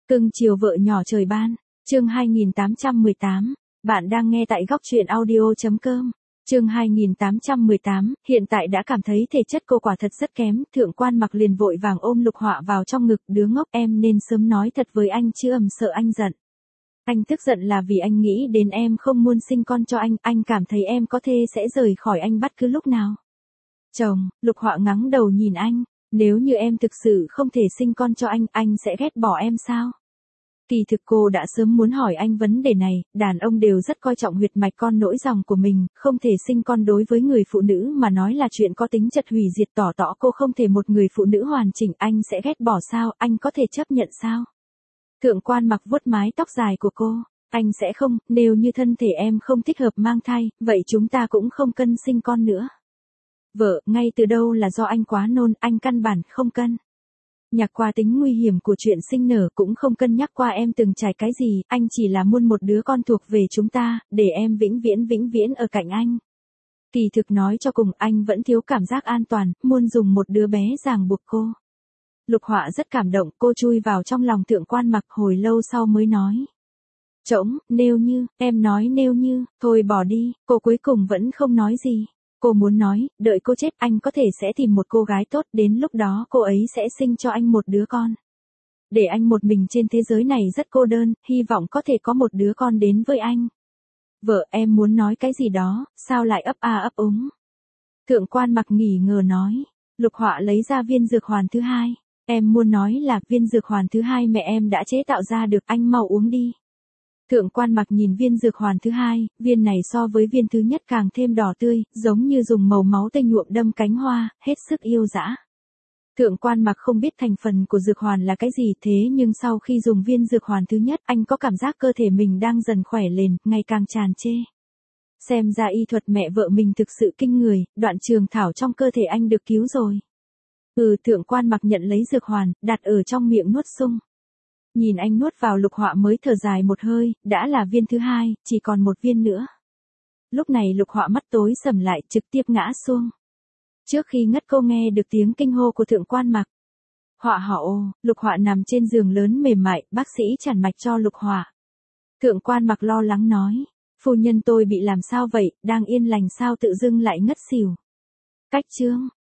Cưng chiều vợ nhỏ trời ban, chương 2818, bạn đang nghe tại góc truyện audio.com. Chương 2818, hiện tại đã cảm thấy thể chất cô quả thật rất kém, Thượng Quan Mặc liền vội vàng ôm Lục Họa vào trong ngực, đứa ngốc, em nên sớm nói thật với anh chứ sợ anh giận. Anh tức giận là vì anh nghĩ đến em không muốn sinh con cho anh cảm thấy em có thể sẽ rời khỏi anh bất cứ lúc nào. Chồng, Lục Họa ngắng đầu nhìn anh, nếu như em thực sự không thể sinh con cho anh sẽ ghét bỏ em sao? Kỳ thực cô đã sớm muốn hỏi anh vấn đề này, đàn ông đều rất coi trọng huyết mạch con nỗi dòng của mình, không thể sinh con đối với người phụ nữ mà nói là chuyện có tính chất hủy diệt, tỏ cô không thể một người phụ nữ hoàn chỉnh, anh sẽ ghét bỏ sao, anh có thể chấp nhận sao? Thượng Quan Mặc vuốt mái tóc dài của cô, anh sẽ không, nếu như thân thể em không thích hợp mang thai, vậy chúng ta cũng không cần sinh con nữa. Vợ, ngay từ đâu là do anh quá nôn, anh căn bản không cân nhắc qua tính nguy hiểm của chuyện sinh nở, cũng không cân nhắc qua em từng trải cái gì, anh chỉ là muốn một đứa con thuộc về chúng ta, để em vĩnh viễn ở cạnh anh. Kỳ thực nói cho cùng, anh vẫn thiếu cảm giác an toàn, muốn dùng một đứa bé ràng buộc cô. Lục Họa rất cảm động, cô chui vào trong lòng Thượng Quan Mặc hồi lâu sau mới nói. Trỗng, nếu như, em nói nếu như, thôi bỏ đi, cô cuối cùng vẫn không nói gì. Cô muốn nói, đợi cô chết anh có thể sẽ tìm một cô gái tốt, đến lúc đó cô ấy sẽ sinh cho anh một đứa con. Để anh một mình trên thế giới này rất cô đơn, hy vọng có thể có một đứa con đến với anh. Vợ, em muốn nói cái gì đó, sao lại ấp a ấp úng? Thượng Quan Mặc nghỉ ngờ nói. Lục Họa lấy ra viên dược hoàn thứ hai. Em muốn nói là viên dược hoàn thứ hai mẹ em đã chế tạo ra được, anh mau uống đi. Thượng Quan Mặc nhìn viên dược hoàn thứ hai, viên này so với viên thứ nhất càng thêm đỏ tươi, giống như dùng màu máu tươi nhuộm đâm cánh hoa, hết sức yêu dã. Thượng Quan Mặc không biết thành phần của dược hoàn là cái gì, thế nhưng sau khi dùng viên dược hoàn thứ nhất, anh có cảm giác cơ thể mình đang dần khỏe lên, ngày càng tràn trề. Xem ra y thuật mẹ vợ mình thực sự kinh người, đoạn trường thảo trong cơ thể anh được cứu rồi. Thượng Quan Mặc nhận lấy dược hoàn, đặt ở trong miệng nuốt sung. Nhìn anh nuốt vào, Lục Họa mới thở dài một hơi, đã là viên thứ hai, chỉ còn một viên nữa. Lúc này Lục Họa mắt tối sầm lại, trực tiếp ngã xuống. Trước khi ngất cô nghe được tiếng kinh hô của Thượng Quan Mặc. Họa họa. Lục Họa nằm trên giường lớn mềm mại, bác sĩ chản mạch cho Lục Họa. Thượng Quan Mặc lo lắng nói, phu nhân tôi bị làm sao vậy, đang yên lành sao tự dưng lại ngất xỉu. Cách chương